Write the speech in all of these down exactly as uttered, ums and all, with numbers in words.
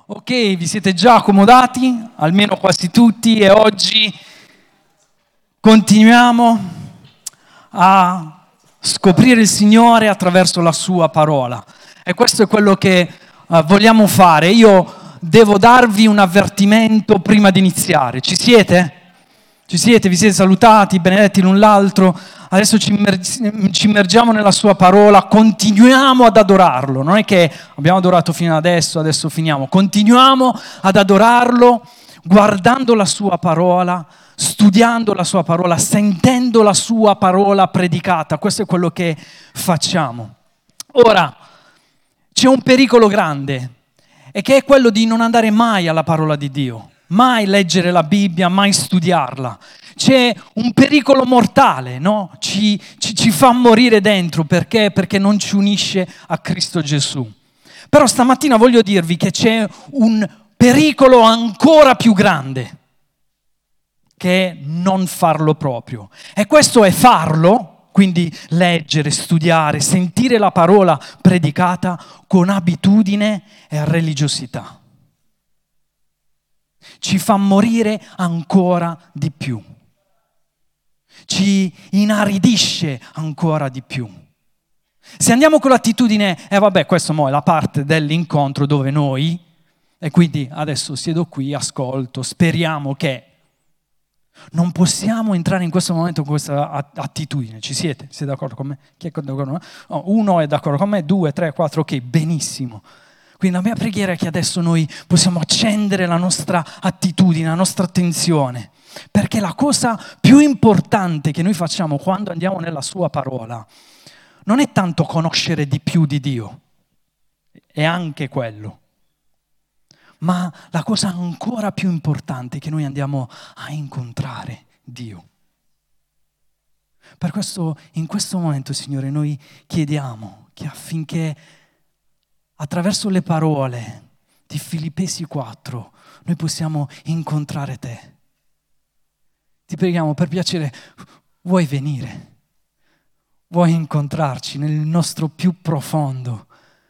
Ok, vi siete già accomodati, almeno quasi tutti, e oggi continuiamo a scoprire il Signore attraverso la Sua parola. E questo è quello che uh, vogliamo fare. Io devo darvi un avvertimento prima di iniziare. Ci siete? Ci siete? Vi siete salutati, benedetti l'un l'altro? Adesso ci, immer- ci immergiamo nella Sua parola, continuiamo ad adorarlo. Non è che abbiamo adorato fino adesso, adesso finiamo. Continuiamo ad adorarlo guardando la Sua parola, studiando la Sua parola, sentendo la Sua parola predicata. Questo è quello che facciamo. Ora, c'è un pericolo grande, e che è quello di non andare mai alla parola di Dio, mai leggere la Bibbia, mai studiarla. C'è un pericolo mortale, no? Ci, ci, ci fa morire dentro, perché? Perché non ci unisce a Cristo Gesù. Però stamattina voglio dirvi che c'è un pericolo ancora più grande, che è non farlo proprio. E questo è farlo, quindi leggere, studiare, sentire la parola predicata con abitudine e religiosità. Ci fa morire ancora di più. Ci inaridisce ancora di più. Se andiamo con l'attitudine, e eh vabbè, questo mo è la parte dell'incontro dove noi, e quindi adesso siedo qui, ascolto, speriamo che, non possiamo entrare in questo momento con questa attitudine. Ci siete? Siete d'accordo con me? Chi è d'accordo con me? Oh, uno è d'accordo con me, due, tre, quattro, ok, benissimo. Quindi la mia preghiera è che adesso noi possiamo accendere la nostra attitudine, la nostra attenzione, perché la cosa più importante che noi facciamo quando andiamo nella Sua parola non è tanto conoscere di più di Dio, è anche quello, ma la cosa ancora più importante è che noi andiamo a incontrare Dio. Per questo, in questo momento, Signore, noi chiediamo che affinché attraverso le parole di Filippesi quattro noi possiamo incontrare Te. Ti preghiamo, per piacere, vuoi venire? Vuoi incontrarci nel nostro più profondo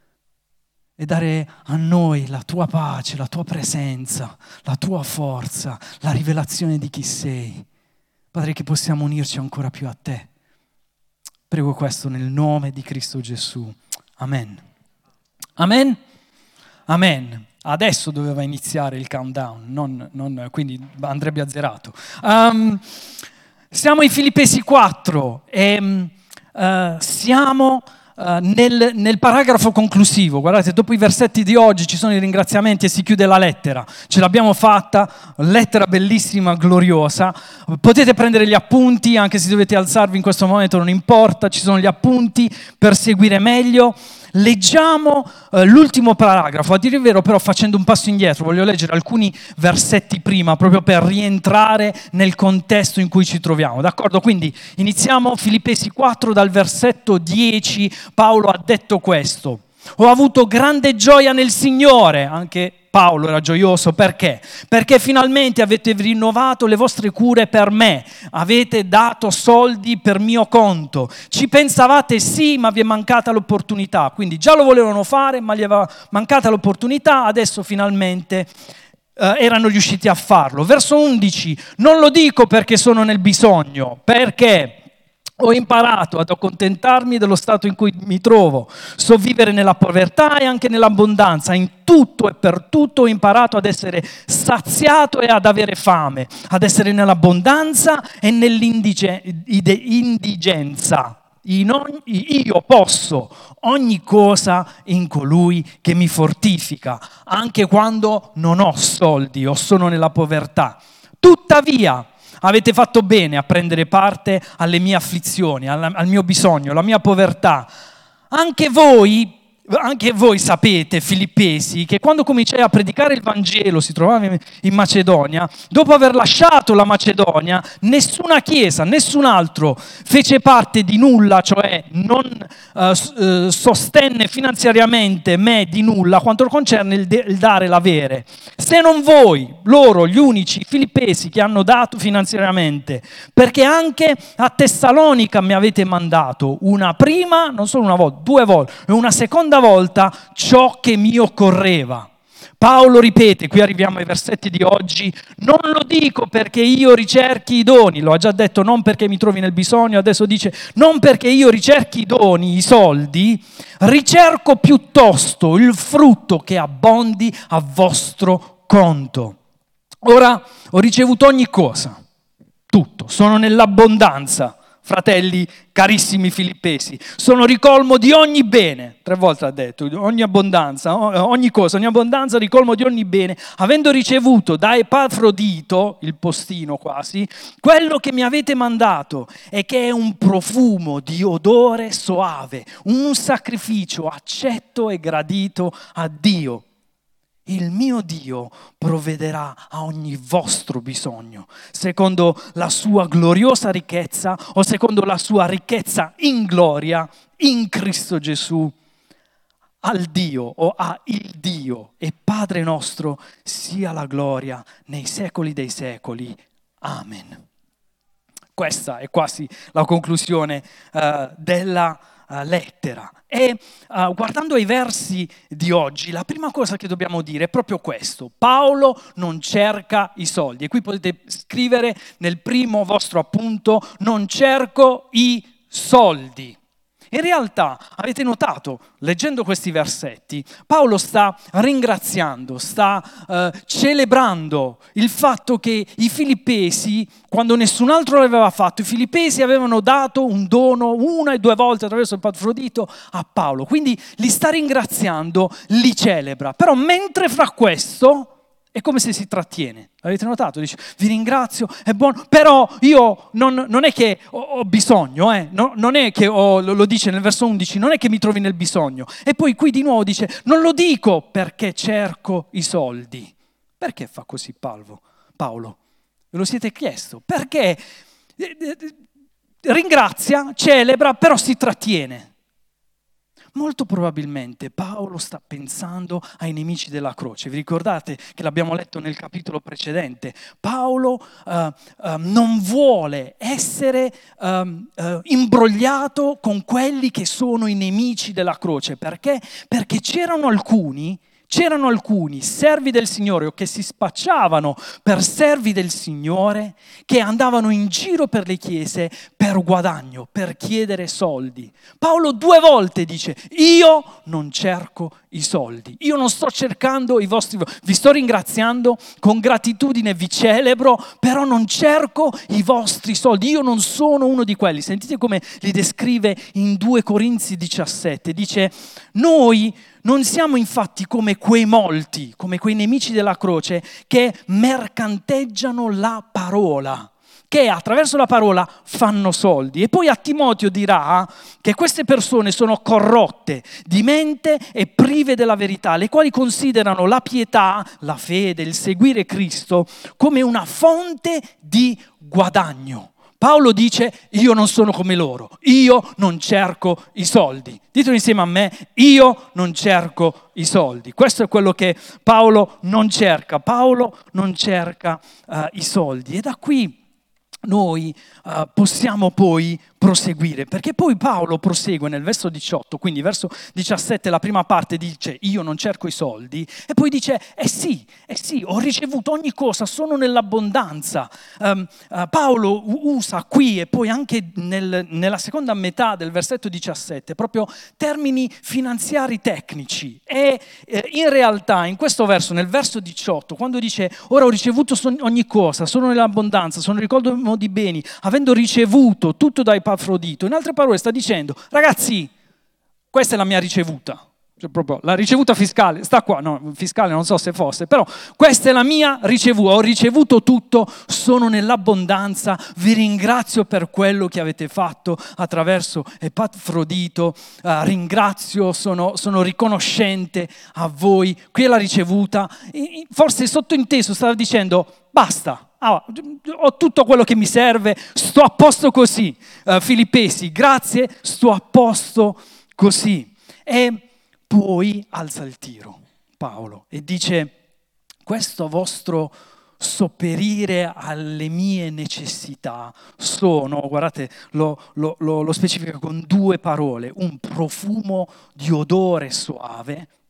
e dare a noi la Tua pace, la Tua presenza, la Tua forza, la rivelazione di chi sei. Padre, che possiamo unirci ancora più a Te. Prego questo nel nome di Cristo Gesù. Amen. Amen? Amen. Adesso doveva iniziare il countdown, non, non, quindi andrebbe azzerato. Um, siamo in Filippesi quattro e uh, siamo uh, nel, nel paragrafo conclusivo. Guardate, dopo i versetti di oggi ci sono i ringraziamenti e si chiude la lettera. Ce l'abbiamo fatta, lettera bellissima, gloriosa. Potete prendere gli appunti, anche se dovete alzarvi in questo momento, non importa, ci sono gli appunti per seguire meglio. Leggiamo eh, l'ultimo paragrafo, a dire il vero però facendo un passo indietro, voglio leggere alcuni versetti prima proprio per rientrare nel contesto in cui ci troviamo, d'accordo? Quindi iniziamo Filippesi quattro dal versetto dieci, Paolo ha detto questo: ho avuto grande gioia nel Signore, anche Paolo era gioioso, perché? Perché finalmente avete rinnovato le vostre cure per me, avete dato soldi per mio conto, ci pensavate sì, ma vi è mancata l'opportunità, quindi già lo volevano fare, ma gli aveva mancata l'opportunità, adesso finalmente eh, erano riusciti a farlo. Verso undici, non lo dico perché sono nel bisogno, perché ho imparato ad accontentarmi dello stato in cui mi trovo, so vivere nella povertà e anche nell'abbondanza, in tutto e per tutto ho imparato ad essere saziato e ad avere fame, ad essere nell'abbondanza e nell'indigenza. In ogni, io posso ogni cosa in colui che mi fortifica, anche quando non ho soldi o sono nella povertà. Tuttavia, avete fatto bene a prendere parte alle mie afflizioni, al, al mio bisogno, alla mia povertà. Anche voi, anche voi sapete, Filippesi, che quando cominciai a predicare il Vangelo, si trovava in Macedonia, dopo aver lasciato la Macedonia, nessuna chiesa, nessun altro fece parte di nulla, cioè non uh, sostenne finanziariamente me di nulla, quanto concerne il, de- il dare l'avere. Se non voi, loro, gli unici Filippesi che hanno dato finanziariamente, perché anche a Tessalonica mi avete mandato una prima, non solo una volta, due volte, e una seconda volta ciò che mi occorreva. Paolo ripete, qui arriviamo ai versetti di oggi, non lo dico perché io ricerchi i doni, lo ha già detto, non perché mi trovi nel bisogno, adesso dice non perché io ricerchi i doni, i soldi, ricerco piuttosto il frutto che abbondi a vostro conto. Ora ho ricevuto ogni cosa, tutto, sono nell'abbondanza. Fratelli carissimi filippesi, sono ricolmo di ogni bene, tre volte ha detto, ogni abbondanza, ogni cosa, ogni abbondanza, ricolmo di ogni bene, avendo ricevuto da Epafrodito, il postino quasi, quello che mi avete mandato e che è un profumo di odore soave, un sacrificio accetto e gradito a Dio. Il mio Dio provvederà a ogni vostro bisogno, secondo la sua gloriosa ricchezza o secondo la sua ricchezza in gloria in Cristo Gesù. Al Dio o a il Dio e Padre nostro sia la gloria nei secoli dei secoli. Amen. Questa è quasi la conclusione uh, della uh, lettera. E uh, guardando ai versi di oggi, la prima cosa che dobbiamo dire è proprio questo. Paolo non cerca i soldi. E qui potete scrivere nel primo vostro appunto, non cerco i soldi. In realtà, avete notato, leggendo questi versetti, Paolo sta ringraziando, sta eh, celebrando il fatto che i filippesi, quando nessun altro l'aveva fatto, i filippesi avevano dato un dono una e due volte attraverso Epafrodito a Paolo. Quindi li sta ringraziando, li celebra. Però mentre fra questo è come se si trattiene. Avete notato? Dice, vi ringrazio, è buono, però io non, non è che ho, ho bisogno, eh? no, non è che ho, lo, lo dice nel verso undici, non è che mi trovi nel bisogno. E poi qui di nuovo dice, non lo dico perché cerco i soldi. Perché fa così Paolo? Paolo? Ve lo siete chiesto? Perché ringrazia, celebra, però si trattiene. Molto probabilmente Paolo sta pensando ai nemici della croce. Vi ricordate che l'abbiamo letto nel capitolo precedente? Paolo uh, uh, non vuole essere uh, uh, imbrogliato con quelli che sono i nemici della croce. Perché? Perché c'erano alcuni C'erano alcuni servi del Signore o che si spacciavano per servi del Signore che andavano in giro per le chiese per guadagno, per chiedere soldi. Paolo due volte dice, io non cerco i soldi, io non sto cercando i vostri, vi sto ringraziando, con gratitudine vi celebro, però non cerco i vostri soldi, io non sono uno di quelli. Sentite come li descrive in due Corinzi diciassette, dice, noi non siamo infatti come quei molti, come quei nemici della croce che mercanteggiano la parola, che attraverso la parola fanno soldi. E poi a Timoteo dirà che queste persone sono corrotte di mente e prive della verità, le quali considerano la pietà, la fede, il seguire Cristo come una fonte di guadagno. Paolo dice, io non sono come loro, io non cerco i soldi. Ditelo insieme a me, io non cerco i soldi. Questo è quello che Paolo non cerca. Paolo non cerca uh, i soldi. E da qui noi uh, possiamo poi proseguire, perché poi Paolo prosegue nel verso diciotto, quindi verso diciassette la prima parte dice io non cerco i soldi e poi dice eh sì, eh sì, ho ricevuto ogni cosa, sono nell'abbondanza. Um, uh, Paolo usa qui e poi anche nel, nella seconda metà del versetto diciassette proprio termini finanziari tecnici e eh, in realtà in questo verso, nel verso diciotto, quando dice ora ho ricevuto ogni cosa, sono nell'abbondanza, sono ricolmo di beni, avendo ricevuto tutto da Epafrodito. In altre parole sta dicendo, ragazzi, questa è la mia ricevuta. Cioè proprio la ricevuta fiscale, sta qua, no, fiscale non so se fosse, però questa è la mia ricevuta, ho ricevuto tutto, sono nell'abbondanza, vi ringrazio per quello che avete fatto attraverso Epafrodito, uh, ringrazio, sono, sono riconoscente a voi, qui è la ricevuta. E forse sottointeso stava dicendo, basta. Ah, ho tutto quello che mi serve, sto a posto così. Uh, Filippesi, grazie, sto a posto così. E poi alza il tiro, Paolo, e dice, questo vostro sopperire alle mie necessità sono, guardate, lo, lo, lo, lo specifica con due parole, un profumo di odore suave,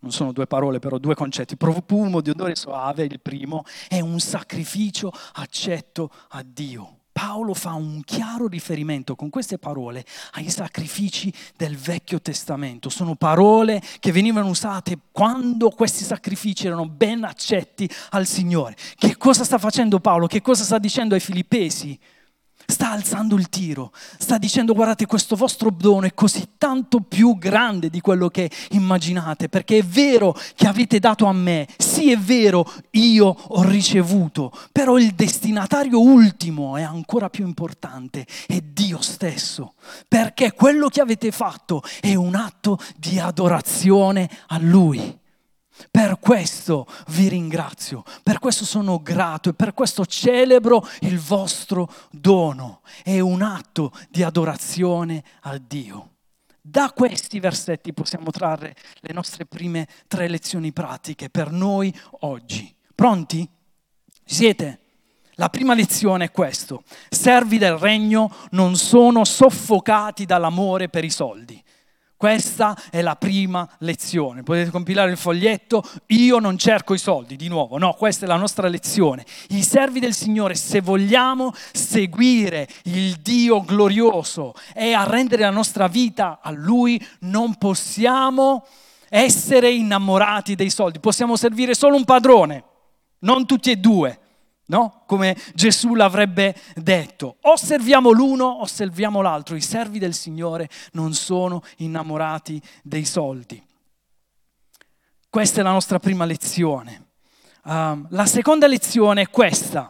non sono due parole però due concetti, profumo di odore soave, il primo, è un sacrificio accetto a Dio. Paolo fa un chiaro riferimento con queste parole ai sacrifici del Vecchio Testamento. Sono parole che venivano usate quando questi sacrifici erano ben accetti al Signore. Che cosa sta facendo Paolo? Che cosa sta dicendo ai Filippesi? Sta alzando il tiro, sta dicendo guardate questo vostro dono è così tanto più grande di quello che immaginate, perché è vero che avete dato a me, sì è vero io ho ricevuto, però il destinatario ultimo è ancora più importante, è Dio stesso, perché quello che avete fatto è un atto di adorazione a Lui. Per questo vi ringrazio, per questo sono grato e per questo celebro il vostro dono. È un atto di adorazione a Dio. Da questi versetti possiamo trarre le nostre prime tre lezioni pratiche per noi oggi. Pronti? Siete? La prima lezione è questo: servi del regno non sono soffocati dall'amore per i soldi. Questa è la prima lezione. Potete compilare il foglietto. Io non cerco i soldi, di nuovo. No, questa è la nostra lezione. I servi del Signore, se vogliamo seguire il Dio glorioso e arrendere la nostra vita a Lui, non possiamo essere innamorati dei soldi. Possiamo servire solo un padrone, non tutti e due. No? Come Gesù l'avrebbe detto, o serviamo l'uno o serviamo l'altro. I servi del Signore non sono innamorati dei soldi. Questa è la nostra prima lezione. Um, la seconda lezione è questa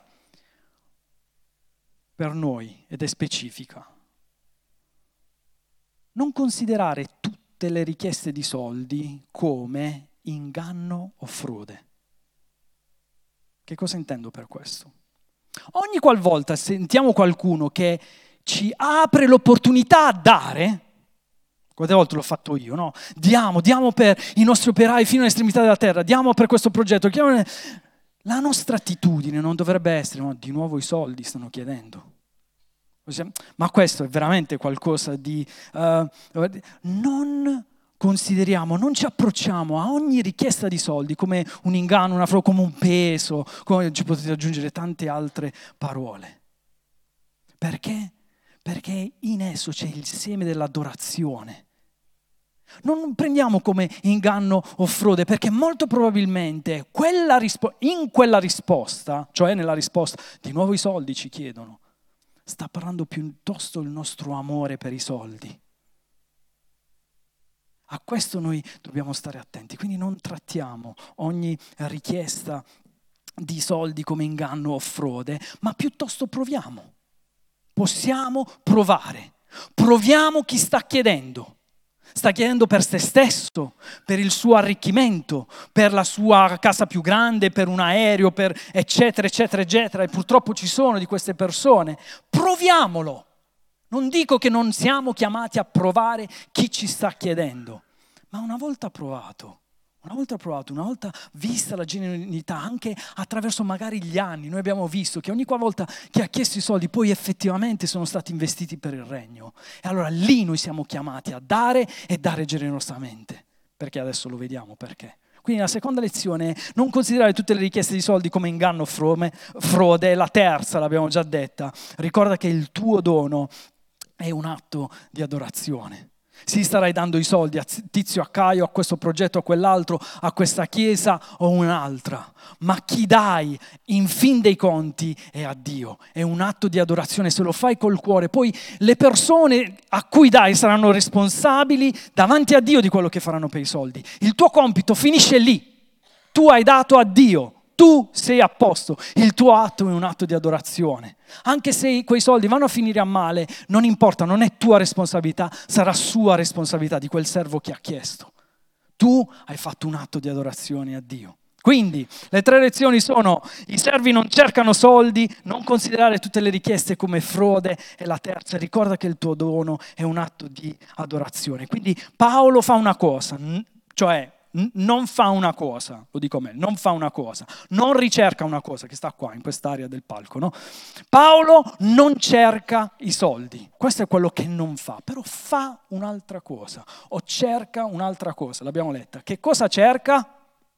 per noi ed è specifica. Non considerare tutte le richieste di soldi come inganno o frode. Che cosa intendo per questo? Ogni qualvolta sentiamo qualcuno che ci apre l'opportunità a dare, quante volte l'ho fatto io, no? Diamo, diamo per i nostri operai fino all'estremità della terra, diamo per questo progetto. La nostra attitudine non dovrebbe essere, no, di nuovo i soldi stanno chiedendo. Ma questo è veramente qualcosa di... Uh, non... consideriamo, non ci approcciamo a ogni richiesta di soldi come un inganno, una frode, come un peso, come ci potete aggiungere tante altre parole. Perché? Perché in esso c'è il seme dell'adorazione. Non prendiamo come inganno o frode, perché molto probabilmente quella rispo- in quella risposta, cioè nella risposta, di nuovo i soldi ci chiedono, sta parlando piuttosto il nostro amore per i soldi. A questo noi dobbiamo stare attenti, quindi non trattiamo ogni richiesta di soldi come inganno o frode, ma piuttosto proviamo. Possiamo provare. Proviamo chi sta chiedendo. Sta chiedendo per se stesso, per il suo arricchimento, per la sua casa più grande, per un aereo, per eccetera, eccetera, eccetera. E purtroppo ci sono di queste persone. Proviamolo. Non dico che non siamo chiamati a provare chi ci sta chiedendo, ma una volta provato, una volta provato, una volta vista la genuinità, anche attraverso magari gli anni, noi abbiamo visto che ogni volta che ha chiesto i soldi poi effettivamente sono stati investiti per il regno. E allora lì noi siamo chiamati a dare e dare generosamente, perché adesso lo vediamo perché. Quindi la seconda lezione è non considerare tutte le richieste di soldi come inganno o frode. La terza, l'abbiamo già detta, ricorda che il tuo dono è un atto di adorazione. Sì, starai dando i soldi a Tizio, a Caio, a questo progetto, a quell'altro, a questa chiesa o un'altra, ma chi dai in fin dei conti è a Dio. È un atto di adorazione, se lo fai col cuore, poi le persone a cui dai saranno responsabili davanti a Dio di quello che faranno per i soldi. Il tuo compito finisce lì. Tu hai dato a Dio. Tu sei a posto, il tuo atto è un atto di adorazione. Anche se quei soldi vanno a finire a male, non importa, non è tua responsabilità, sarà sua responsabilità di quel servo che ha chiesto. Tu hai fatto un atto di adorazione a Dio. Quindi le tre lezioni sono: i servi non cercano soldi, non considerare tutte le richieste come frode, e la terza, ricorda che il tuo dono è un atto di adorazione. Quindi Paolo fa una cosa, cioè n- non fa una cosa, lo dico a me, non fa una cosa, non ricerca una cosa, che sta qua in quest'area del palco, no? Paolo non cerca i soldi, questo è quello che non fa, però fa un'altra cosa, o cerca un'altra cosa, l'abbiamo letta. Che cosa cerca?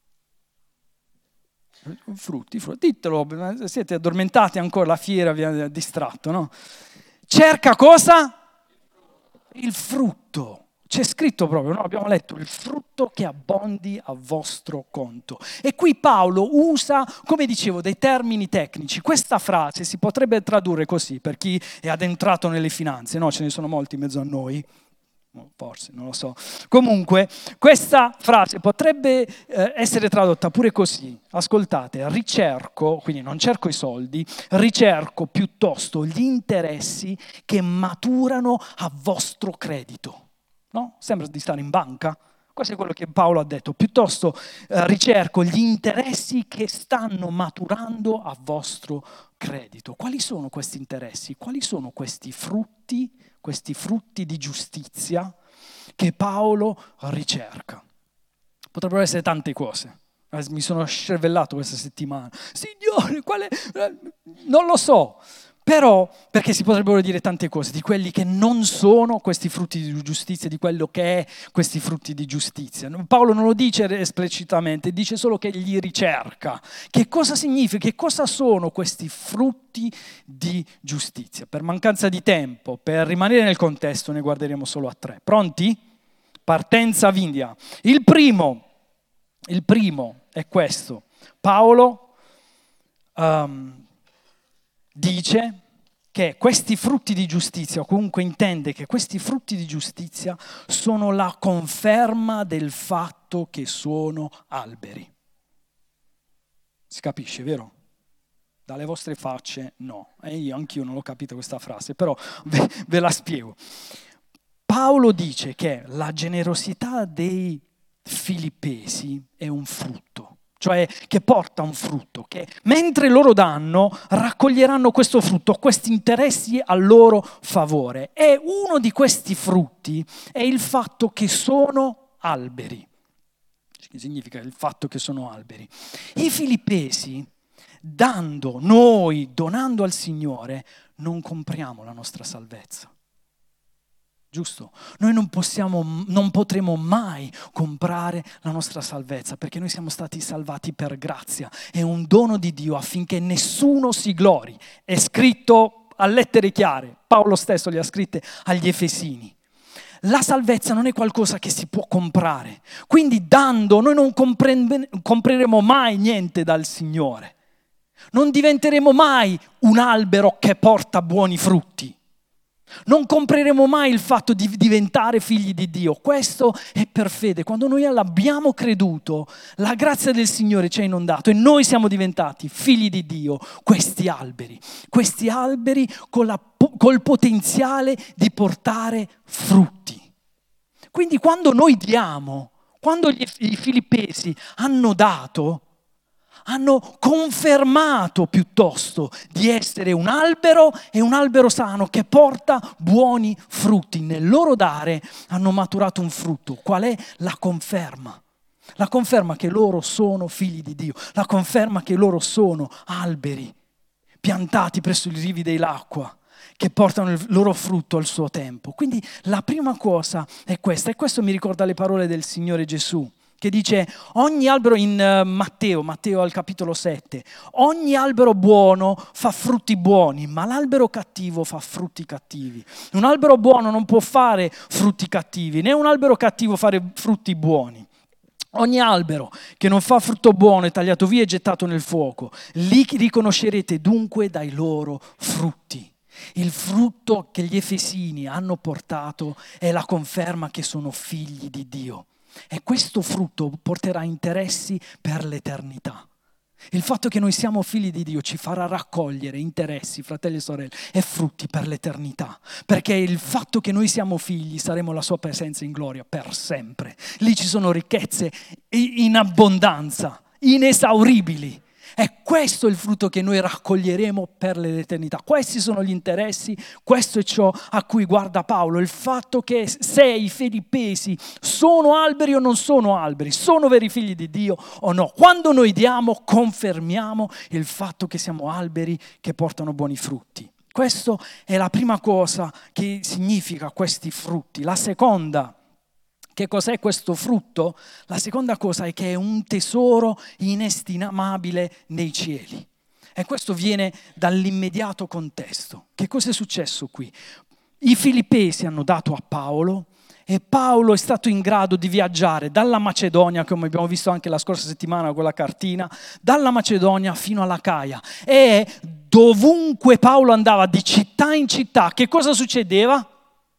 Frutti, frutti, ditelo, siete addormentati ancora, la fiera vi ha distratto, no? Cerca cosa? Il frutto. C'è scritto proprio, no? Abbiamo letto il frutto che abbondi a vostro conto. E qui Paolo usa, come dicevo, dei termini tecnici. Questa frase si potrebbe tradurre così, per chi è addentrato nelle finanze, no? Ce ne sono molti in mezzo a noi. Forse, non lo so. Comunque, questa frase potrebbe eh, essere tradotta pure così. Ascoltate, ricerco, quindi non cerco i soldi, ricerco piuttosto gli interessi che maturano a vostro credito. No? Sembra di stare in banca. Questo è quello che Paolo ha detto. Piuttosto eh, ricerco gli interessi che stanno maturando a vostro credito. Quali sono questi interessi? Quali sono questi frutti, questi frutti di giustizia che Paolo ricerca? Potrebbero essere tante cose. Mi sono scervellato questa settimana. Signore, quale... non lo so. Però, perché si potrebbero dire tante cose, di quelli che non sono questi frutti di giustizia, di quello che è questi frutti di giustizia. Paolo non lo dice esplicitamente, dice solo che li ricerca. Che cosa significa? Che cosa sono questi frutti di giustizia? Per mancanza di tempo, per rimanere nel contesto, ne guarderemo solo a tre. Pronti? Partenza Vindia. Il primo, il primo è questo. Paolo... Um, dice che questi frutti di giustizia, o comunque intende che questi frutti di giustizia sono la conferma del fatto che sono alberi. Si capisce, vero? Dalle vostre facce no. E io anch'io non l'ho capito questa frase, però ve, ve la spiego. Paolo dice che la generosità dei Filippesi è un frutto. Cioè che porta un frutto, che mentre loro danno, raccoglieranno questo frutto, questi interessi a loro favore. E uno di questi frutti è il fatto che sono alberi. Che significa il fatto che sono alberi? I Filippesi, dando, noi, donando al Signore, non compriamo la nostra salvezza. Giusto? Noi non possiamo, non potremo mai comprare la nostra salvezza perché noi siamo stati salvati per grazia. È un dono di Dio affinché nessuno si glori. È scritto a lettere chiare. Paolo stesso le ha scritte agli Efesini. La salvezza non è qualcosa che si può comprare. Quindi dando noi non compre- compreremo mai niente dal Signore. Non diventeremo mai un albero che porta buoni frutti. Non compreremo mai il fatto di diventare figli di Dio. Questo è per fede. Quando noi l'abbiamo creduto, la grazia del Signore ci ha inondato e noi siamo diventati figli di Dio. Questi alberi, questi alberi con la, col potenziale di portare frutti. Quindi quando noi diamo, quando gli, i Filippesi hanno dato, hanno confermato piuttosto di essere un albero e un albero sano che porta buoni frutti. Nel loro dare hanno maturato un frutto. Qual è? La conferma. La conferma che loro sono figli di Dio. La conferma che loro sono alberi piantati presso i rivi dell'acqua che portano il loro frutto al suo tempo. Quindi la prima cosa è questa. E questo mi ricorda le parole del Signore Gesù, che dice ogni albero in uh, Matteo, Matteo al capitolo sette, ogni albero buono fa frutti buoni, ma l'albero cattivo fa frutti cattivi. Un albero buono non può fare frutti cattivi, né un albero cattivo fare frutti buoni. Ogni albero che non fa frutto buono è tagliato via e gettato nel fuoco. Li riconoscerete dunque dai loro frutti. Il frutto che gli Efesini hanno portato è la conferma che sono figli di Dio. E questo frutto porterà interessi per l'eternità. Il fatto che noi siamo figli di Dio ci farà raccogliere interessi, fratelli e sorelle, e frutti per l'eternità. Perché il fatto che noi siamo figli, saremo alla sua presenza in gloria per sempre. Lì ci sono ricchezze in abbondanza, inesauribili. È questo il frutto che noi raccoglieremo per l'eternità. Questi sono gli interessi, questo è ciò a cui guarda Paolo, il fatto che se i filippesi sono alberi o non sono alberi, sono veri figli di Dio o no. Quando noi diamo, confermiamo il fatto che siamo alberi che portano buoni frutti. Questa è la prima cosa che significa questi frutti. La seconda, che cos'è questo frutto? La seconda cosa è che è un tesoro inestimabile nei cieli. E questo viene dall'immediato contesto. Che cosa è successo qui? I filippesi hanno dato a Paolo e Paolo è stato in grado di viaggiare dalla Macedonia, come abbiamo visto anche la scorsa settimana con la cartina, dalla Macedonia fino all'Acaia. E dovunque Paolo andava, di città in città, che cosa succedeva?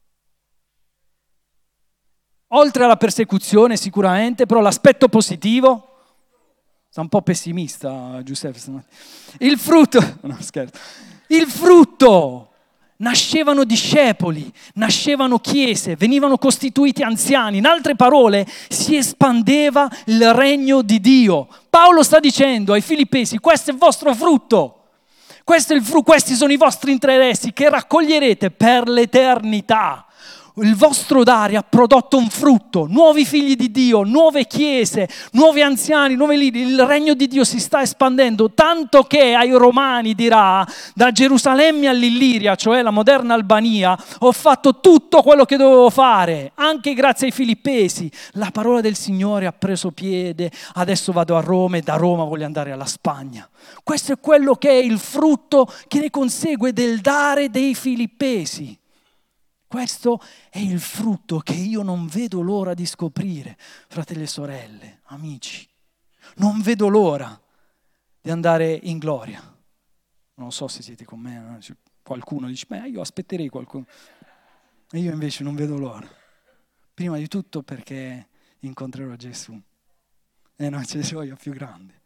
Oltre alla persecuzione sicuramente, però l'aspetto positivo, sta un po' pessimista Giuseppe, il frutto, no scherzo, il frutto, nascevano discepoli, nascevano chiese, venivano costituiti anziani, in altre parole si espandeva il regno di Dio. Paolo sta dicendo ai filippesi, questo è il vostro frutto, questo è il frutto, questi sono i vostri interessi che raccoglierete per l'eternità. Il vostro dare ha prodotto un frutto, nuovi figli di Dio, nuove chiese, nuovi anziani, nuovi leader. Il regno di Dio si sta espandendo, tanto che ai Romani dirà, da Gerusalemme all'Illiria, cioè la moderna Albania, ho fatto tutto quello che dovevo fare, anche grazie ai filippesi. La parola del Signore ha preso piede, adesso vado a Roma e da Roma voglio andare alla Spagna. Questo è quello che è il frutto che ne consegue del dare dei filippesi. Questo è il frutto che io non vedo l'ora di scoprire, fratelli e sorelle, amici. Non vedo l'ora di andare in gloria. Non so se siete con me, qualcuno dice, beh, io aspetterei qualcuno. E io invece non vedo l'ora. Prima di tutto perché incontrerò Gesù. E non c'è gioia più grande.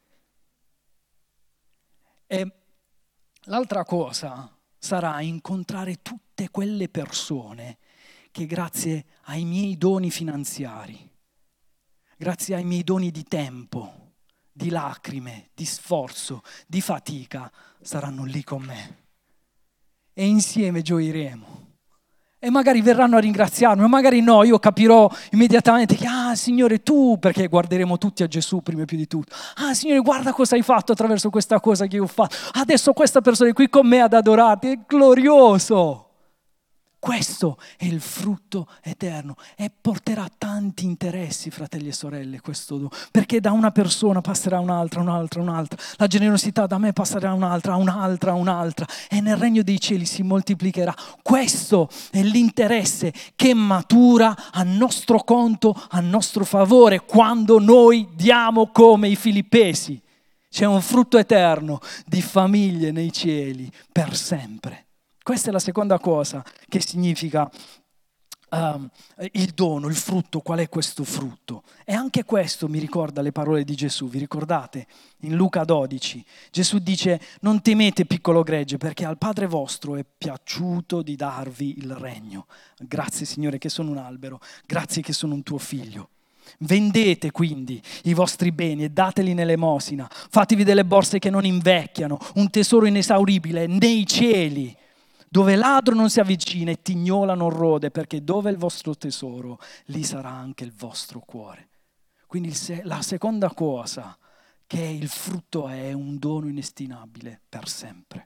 E l'altra cosa sarà incontrare tutte quelle persone che grazie ai miei doni finanziari, grazie ai miei doni di tempo, di lacrime, di sforzo, di fatica, saranno lì con me. E insieme gioiremo. E magari verranno a ringraziarmi, o magari no, io capirò immediatamente che, ah Signore tu, perché guarderemo tutti a Gesù prima e più di tutto. Ah Signore, guarda cosa hai fatto attraverso questa cosa che io ho fatto. Adesso questa persona è qui con me ad adorarti, è glorioso. Questo è il frutto eterno e porterà tanti interessi, fratelli e sorelle, questo dono. Perché da una persona passerà un'altra, un'altra, un'altra. La generosità da me passerà un'altra, un'altra, un'altra. E nel regno dei cieli si moltiplicherà. Questo è l'interesse che matura a nostro conto, a nostro favore, quando noi diamo come i filippesi. C'è un frutto eterno di famiglie nei cieli per sempre. Questa è la seconda cosa che significa um, il dono, il frutto. Qual è questo frutto? E anche questo mi ricorda le parole di Gesù. Vi ricordate? In Luca dodici Gesù dice, non temete piccolo gregge, perché al Padre vostro è piaciuto di darvi il regno. Grazie Signore che sono un albero, grazie che sono un tuo figlio. Vendete quindi i vostri beni e dateli nell'elemosina, fatevi delle borse che non invecchiano, un tesoro inesauribile nei cieli, dove ladro non si avvicina e tignola non rode, perché dove è il vostro tesoro, lì sarà anche il vostro cuore. Quindi la seconda cosa, che il frutto è un dono inestimabile per sempre.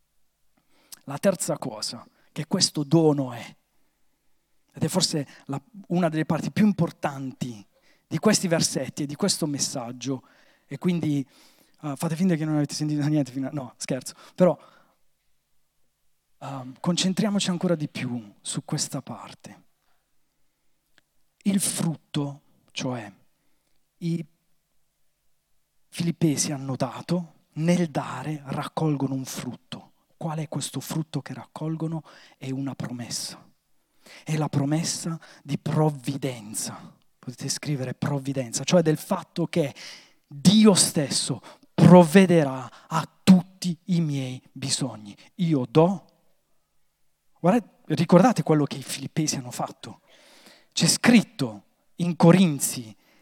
La terza cosa, che questo dono è, ed è forse la, una delle parti più importanti di questi versetti e di questo messaggio, e quindi uh, fate finta che non avete sentito niente fino a... No, scherzo, però... Uh, concentriamoci ancora di più su questa parte. Il frutto, cioè i filippesi hanno dato, nel dare raccolgono un frutto. Qual è questo frutto che raccolgono? È una promessa. È la promessa di provvidenza. Potete scrivere provvidenza, cioè del fatto che Dio stesso provvederà a tutti i miei bisogni. Io do. Guardate, ricordate quello che i filippesi hanno fatto? C'è scritto in Corinzi,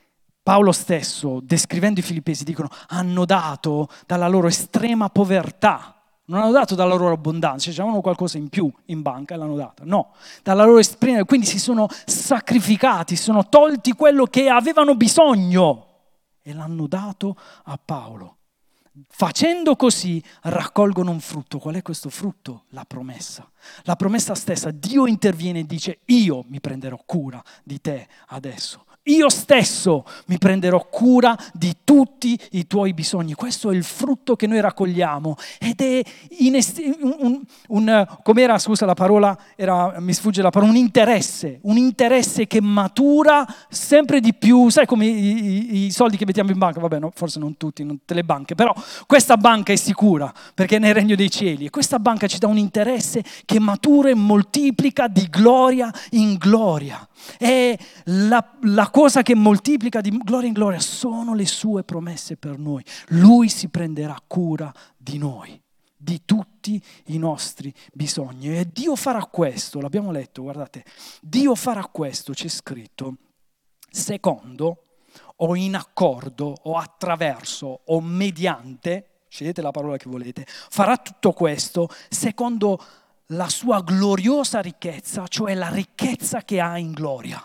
Paolo stesso, descrivendo i Filippesi, dicono hanno dato dalla loro estrema povertà. Non hanno dato dalla loro abbondanza, cioè avevano qualcosa in più in banca e l'hanno dato. No, dalla loro estrema, quindi si sono sacrificati, si sono tolti quello che avevano bisogno e l'hanno dato a Paolo. Facendo così raccolgono un frutto. Qual è questo frutto? La promessa. La promessa stessa, Dio interviene e dice io mi prenderò cura di te adesso. Io stesso mi prenderò cura di tutti i tuoi bisogni. Questo è il frutto che noi raccogliamo ed è inesti- un, un, un come era, scusa la parola, era, mi sfugge la parola, un interesse, un interesse che matura sempre di più, sai come i, i, i soldi che mettiamo in banca, vabbè no, forse non tutti, non tutte le banche, però questa banca è sicura perché è nel regno dei cieli e questa banca ci dà un interesse che matura e moltiplica di gloria in gloria. E la, la cosa che moltiplica di gloria in gloria sono le sue promesse per noi. Lui si prenderà cura di noi, di tutti i nostri bisogni. E Dio farà questo, l'abbiamo letto, guardate, Dio farà questo, c'è scritto, secondo o in accordo o attraverso o mediante, scegliete la parola che volete, farà tutto questo secondo la sua gloriosa ricchezza, cioè la ricchezza che ha in gloria.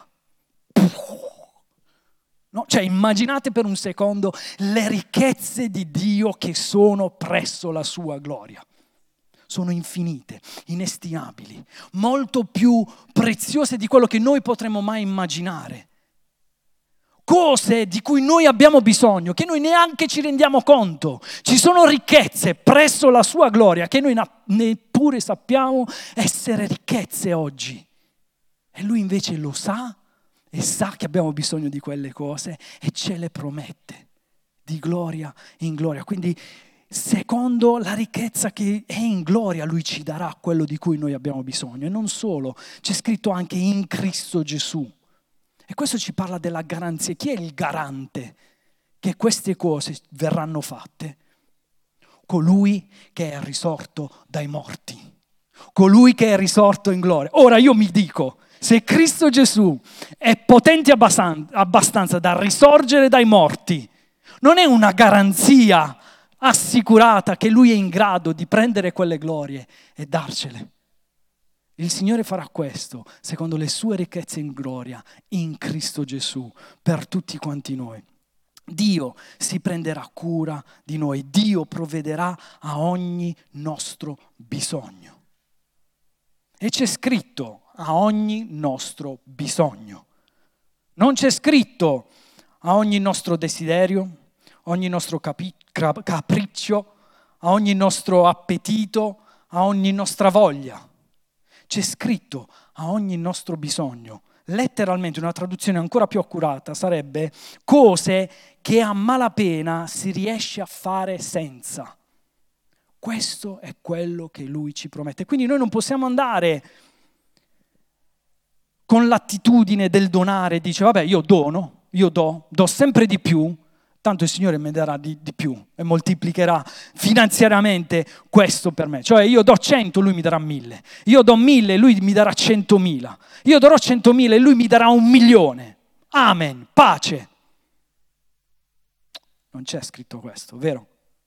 No? Cioè immaginate per un secondo le ricchezze di Dio che sono presso la sua gloria. Sono infinite, inestimabili, molto più preziose di quello che noi potremmo mai immaginare. Cose di cui noi abbiamo bisogno, che noi neanche ci rendiamo conto. Ci sono ricchezze presso la sua gloria che noi neppure sappiamo essere ricchezze oggi. E lui invece lo sa e sa che abbiamo bisogno di quelle cose e ce le promette di gloria in gloria. Quindi secondo la ricchezza che è in gloria lui ci darà quello di cui noi abbiamo bisogno. E non solo, c'è scritto anche in Cristo Gesù. E questo ci parla della garanzia. Chi è il garante che queste cose verranno fatte? Colui che è risorto dai morti. Colui che è risorto in gloria. Ora io mi dico, se Cristo Gesù è potente abbastanza da risorgere dai morti, non è una garanzia assicurata che Lui è in grado di prendere quelle glorie e darcele? Il Signore farà questo secondo le sue ricchezze in gloria in Cristo Gesù per tutti quanti noi. Dio si prenderà cura di noi, Dio provvederà a ogni nostro bisogno. E c'è scritto a ogni nostro bisogno. Non c'è scritto a ogni nostro desiderio, a ogni nostro capi- capriccio, a ogni nostro appetito, a ogni nostra voglia. C'è scritto a ogni nostro bisogno. Letteralmente una traduzione ancora più accurata sarebbe cose che a malapena si riesce a fare senza. Questo è quello che Lui ci promette. Quindi noi non possiamo andare con l'attitudine del donare, dice vabbè io dono, io do, do sempre di più, tanto il Signore mi darà di, di più e moltiplicherà finanziariamente questo per me. Cioè io do cento, Lui mi darà mille. Io do mille, Lui mi darà centomila. Io darò centomila e Lui mi darà un milione. Amen, pace. Non c'è scritto questo, vero?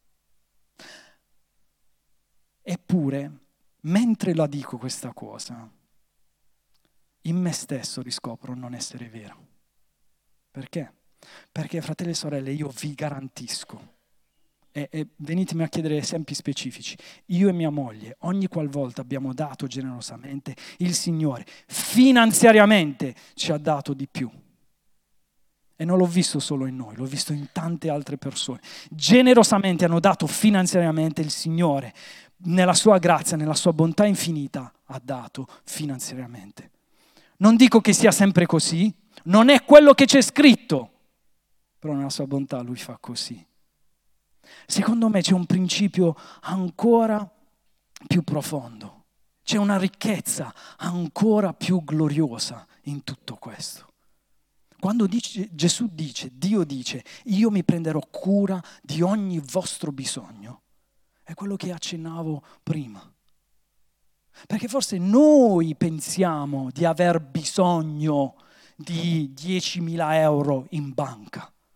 Eppure, mentre la dico questa cosa, in me stesso riscopro non essere vero. Perché? Perché, fratelli e sorelle, io vi garantisco, e, e venitemi a chiedere esempi specifici, io e mia moglie, ogni qualvolta abbiamo dato generosamente, il Signore finanziariamente ci ha dato di più. E non l'ho visto solo in noi, l'ho visto in tante altre persone. Generosamente hanno dato finanziariamente, il Signore, nella sua grazia, nella sua bontà infinita, ha dato finanziariamente. Non dico che sia sempre così, non è quello che c'è scritto, però nella sua bontà Lui fa così. Secondo me c'è un principio ancora più profondo, c'è una ricchezza ancora più gloriosa in tutto questo. Quando dice, Gesù dice, Dio dice, io mi prenderò cura di ogni vostro bisogno, è quello che accennavo prima. Perché forse noi pensiamo di aver bisogno di diecimila euro in banca.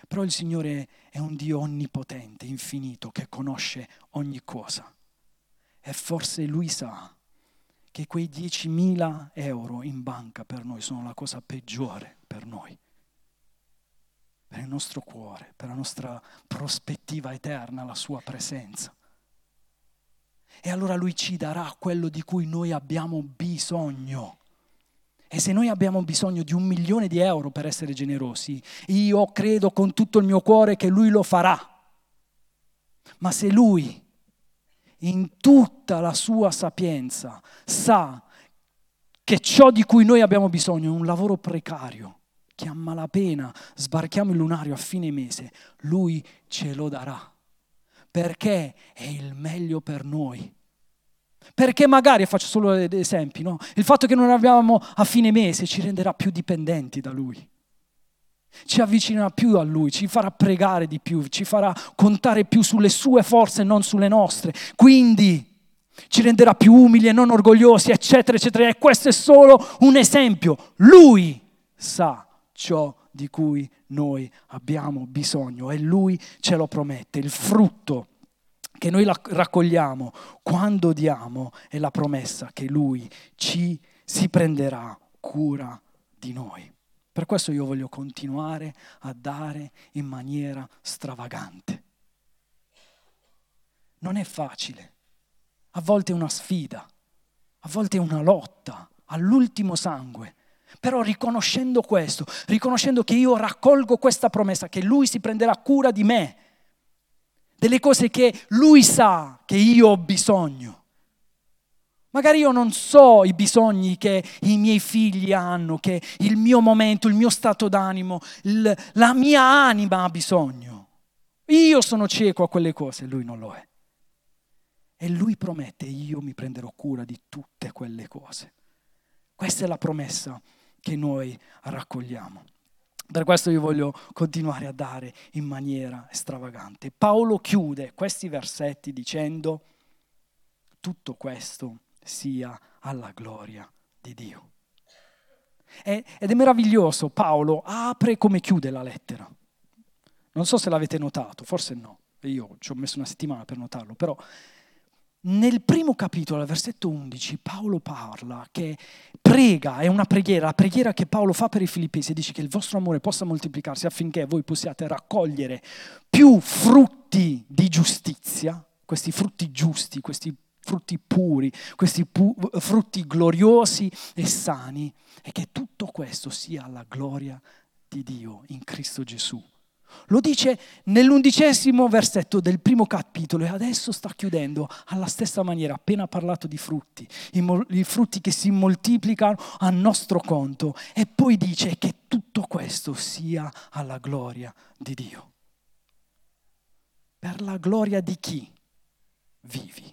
Però il Signore è un Dio onnipotente, infinito, che conosce ogni cosa. E forse Lui sa che quei diecimila euro in banca per noi sono la cosa peggiore per noi, per il nostro cuore, per la nostra prospettiva eterna, la sua presenza. E allora Lui ci darà quello di cui noi abbiamo bisogno. E se noi abbiamo bisogno di un milione di euro per essere generosi, io credo con tutto il mio cuore che Lui lo farà. Ma se Lui, in tutta la sua sapienza, sa che ciò di cui noi abbiamo bisogno è un lavoro precario, che a malapena sbarchiamo il lunario a fine mese, Lui ce lo darà, perché è il meglio per noi. Perché magari, faccio solo esempi, no? Il fatto che non abbiamo a fine mese ci renderà più dipendenti da Lui. Ci avvicinerà più a Lui, ci farà pregare di più, ci farà contare più sulle sue forze e non sulle nostre. Quindi ci renderà più umili e non orgogliosi, eccetera, eccetera. E questo è solo un esempio. Lui sa ciò di cui noi abbiamo bisogno e Lui ce lo promette. Il frutto che noi raccogliamo quando diamo è la promessa che Lui ci si prenderà cura di noi. Per questo io voglio continuare a dare in maniera stravagante. Non è facile, a volte è una sfida, a volte è una lotta all'ultimo sangue. Però riconoscendo questo, riconoscendo che io raccolgo questa promessa, che Lui si prenderà cura di me, delle cose che Lui sa che io ho bisogno. Magari io non so i bisogni che i miei figli hanno, che il mio momento, il mio stato d'animo, il, la mia anima ha bisogno. Io sono cieco a quelle cose, Lui non lo è. E Lui promette, io mi prenderò cura di tutte quelle cose. Questa è la promessa che noi raccogliamo. Per questo io voglio continuare a dare in maniera stravagante. Paolo chiude questi versetti dicendo: tutto questo sia alla gloria di Dio. E, ed è meraviglioso, Paolo apre come chiude la lettera. Non so se l'avete notato, forse no, io ci ho messo una settimana per notarlo, però nel primo capitolo, al versetto undici, Paolo parla che prega, è una preghiera, la preghiera che Paolo fa per i Filippesi, dice che il vostro amore possa moltiplicarsi affinché voi possiate raccogliere più frutti di giustizia, questi frutti giusti, questi frutti puri, questi pu- frutti gloriosi e sani, e che tutto questo sia alla gloria di Dio in Cristo Gesù. Lo dice nell'undicesimo versetto del primo capitolo e adesso sta chiudendo alla stessa maniera, appena parlato di frutti, i, mo- i frutti che si moltiplicano a nostro conto, e poi dice che tutto questo sia alla gloria di Dio. Per la gloria di chi vivi?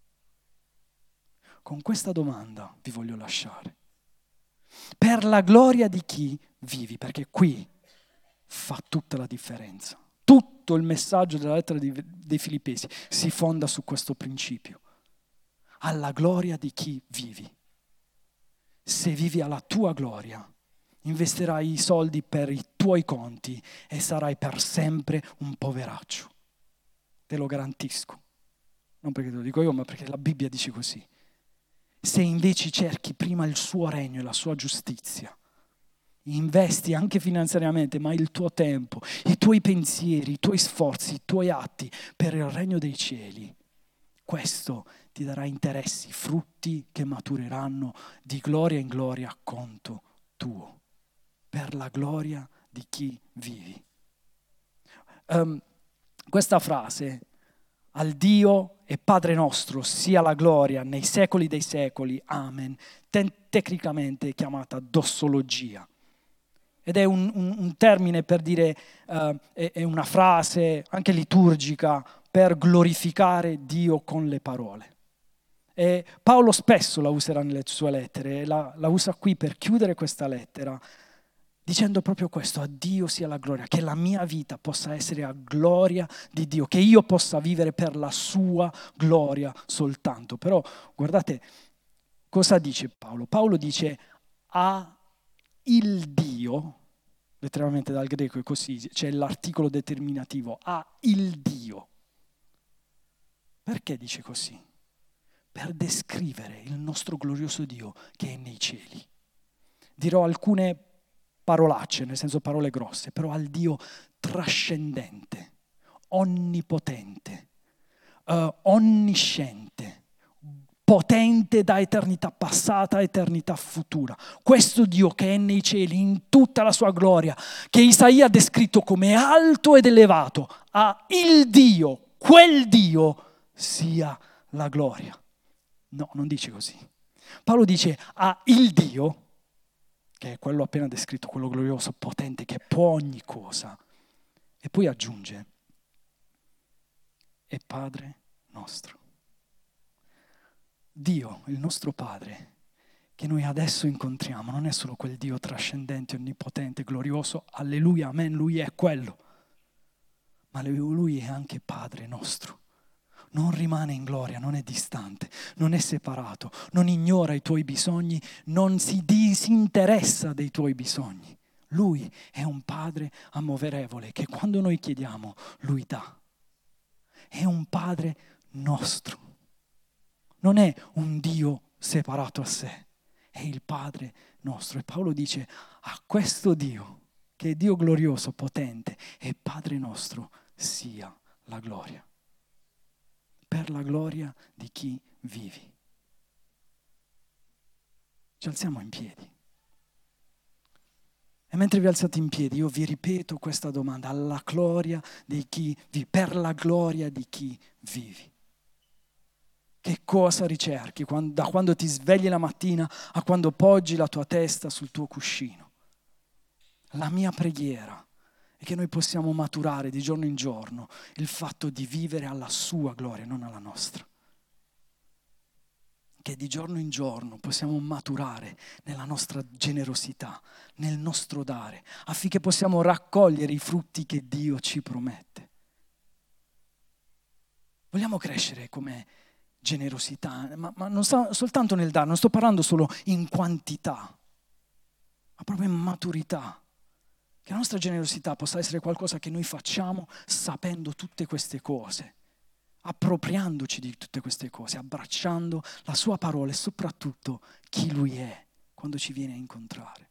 Con questa domanda vi voglio lasciare. Per la gloria di chi vivi? Perché qui fa tutta la differenza. Tutto il messaggio della lettera dei Filippesi si fonda su questo principio. Alla gloria di chi vivi. Se vivi alla tua gloria, investirai i soldi per i tuoi conti e sarai per sempre un poveraccio. Te lo garantisco. Non perché te lo dico io, ma perché la Bibbia dice così. Se invece cerchi prima il suo regno e la sua giustizia, investi anche finanziariamente, ma il tuo tempo, i tuoi pensieri, i tuoi sforzi, i tuoi atti per il regno dei cieli, questo ti darà interessi, frutti che matureranno di gloria in gloria a conto tuo, per la gloria di chi vivi. Um, questa frase, al Dio e Padre nostro sia la gloria nei secoli dei secoli, amen, te- tecnicamente è chiamata dossologia. Ed è un, un, un termine per dire, uh, è, è una frase anche liturgica per glorificare Dio con le parole. E Paolo spesso la userà nelle sue lettere, e la, la usa qui per chiudere questa lettera, dicendo proprio questo: a Dio sia la gloria, che la mia vita possa essere a gloria di Dio, che io possa vivere per la sua gloria soltanto. Però guardate cosa dice Paolo. Paolo dice: a il Dio letteralmente dal greco è così, c'è l'articolo determinativo, a il Dio. Perché dice così? Per descrivere il nostro glorioso Dio che è nei cieli. Dirò alcune parolacce, nel senso parole grosse, però al Dio trascendente, onnipotente, uh, onnisciente, potente da eternità passata a eternità futura. Questo Dio che è nei cieli in tutta la sua gloria, che Isaia ha descritto come alto ed elevato, a il Dio, quel Dio sia la gloria. No, non dice così. Paolo dice a il Dio, che è quello appena descritto, quello glorioso, potente, che può ogni cosa. E poi aggiunge, è Padre nostro. Dio, il nostro Padre, che noi adesso incontriamo, non è solo quel Dio trascendente, onnipotente, glorioso, alleluia, amen, Lui è quello, ma Lui è anche Padre nostro. Non rimane in gloria, non è distante, non è separato, non ignora i tuoi bisogni, non si disinteressa dei tuoi bisogni. Lui è un Padre ammoverevole che quando noi chiediamo, Lui dà. È un Padre nostro. Non è un Dio separato a sé, è il Padre nostro. E Paolo dice, a questo Dio, che è Dio glorioso, potente, e Padre nostro, sia la gloria. Per la gloria di chi vivi. Ci alziamo in piedi. E mentre vi alzate in piedi, io vi ripeto questa domanda, alla gloria di chi vivi, per la gloria di chi vivi. Che cosa ricerchi quando, da quando ti svegli la mattina a quando poggi la tua testa sul tuo cuscino? La mia preghiera è che noi possiamo maturare di giorno in giorno il fatto di vivere alla sua gloria, non alla nostra. Che di giorno in giorno possiamo maturare nella nostra generosità, nel nostro dare, affinché possiamo raccogliere i frutti che Dio ci promette. Vogliamo crescere come generosità, ma, ma non sta soltanto nel dare, non sto parlando solo in quantità, ma proprio in maturità. Che la nostra generosità possa essere qualcosa che noi facciamo sapendo tutte queste cose, appropriandoci di tutte queste cose, abbracciando la sua parola e soprattutto chi Lui è quando ci viene a incontrare.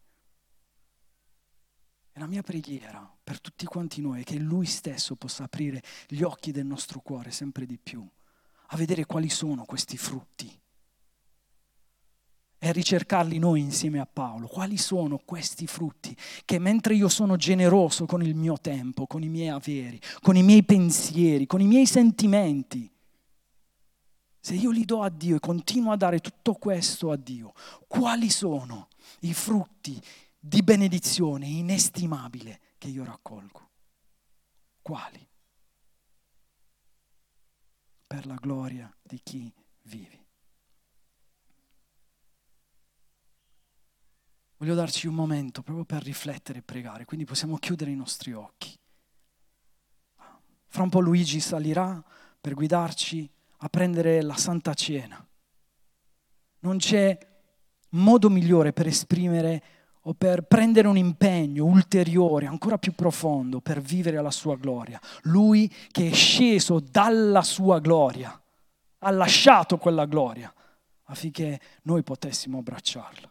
E la mia preghiera per tutti quanti noi è che Lui stesso possa aprire gli occhi del nostro cuore sempre di più, a vedere quali sono questi frutti e a ricercarli noi insieme a Paolo. Quali sono questi frutti che mentre io sono generoso con il mio tempo, con i miei averi, con i miei pensieri, con i miei sentimenti, se io li do a Dio e continuo a dare tutto questo a Dio, quali sono i frutti di benedizione inestimabile che io raccolgo? Quali? Per la gloria di chi vivi. Voglio darci un momento proprio per riflettere e pregare, quindi possiamo chiudere i nostri occhi. Fra un po' Luigi salirà per guidarci a prendere la Santa Cena. Non c'è modo migliore per esprimere o per prendere un impegno ulteriore, ancora più profondo, per vivere alla sua gloria. Lui che è sceso dalla sua gloria, ha lasciato quella gloria affinché noi potessimo abbracciarla.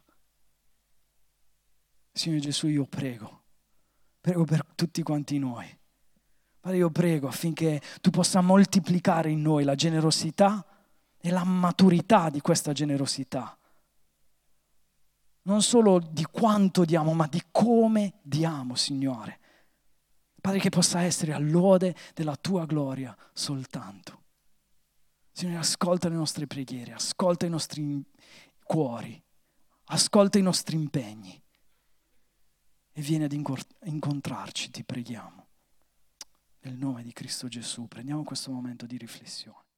Signore Gesù, io prego, prego per tutti quanti noi. Padre, io prego affinché tu possa moltiplicare in noi la generosità e la maturità di questa generosità. Non solo di quanto diamo, ma di come diamo, Signore. Padre, che possa essere a lode della tua gloria soltanto. Signore, ascolta le nostre preghiere, ascolta i nostri cuori, ascolta i nostri impegni. E vieni ad incontrarci, ti preghiamo. Nel nome di Cristo Gesù, prendiamo questo momento di riflessione.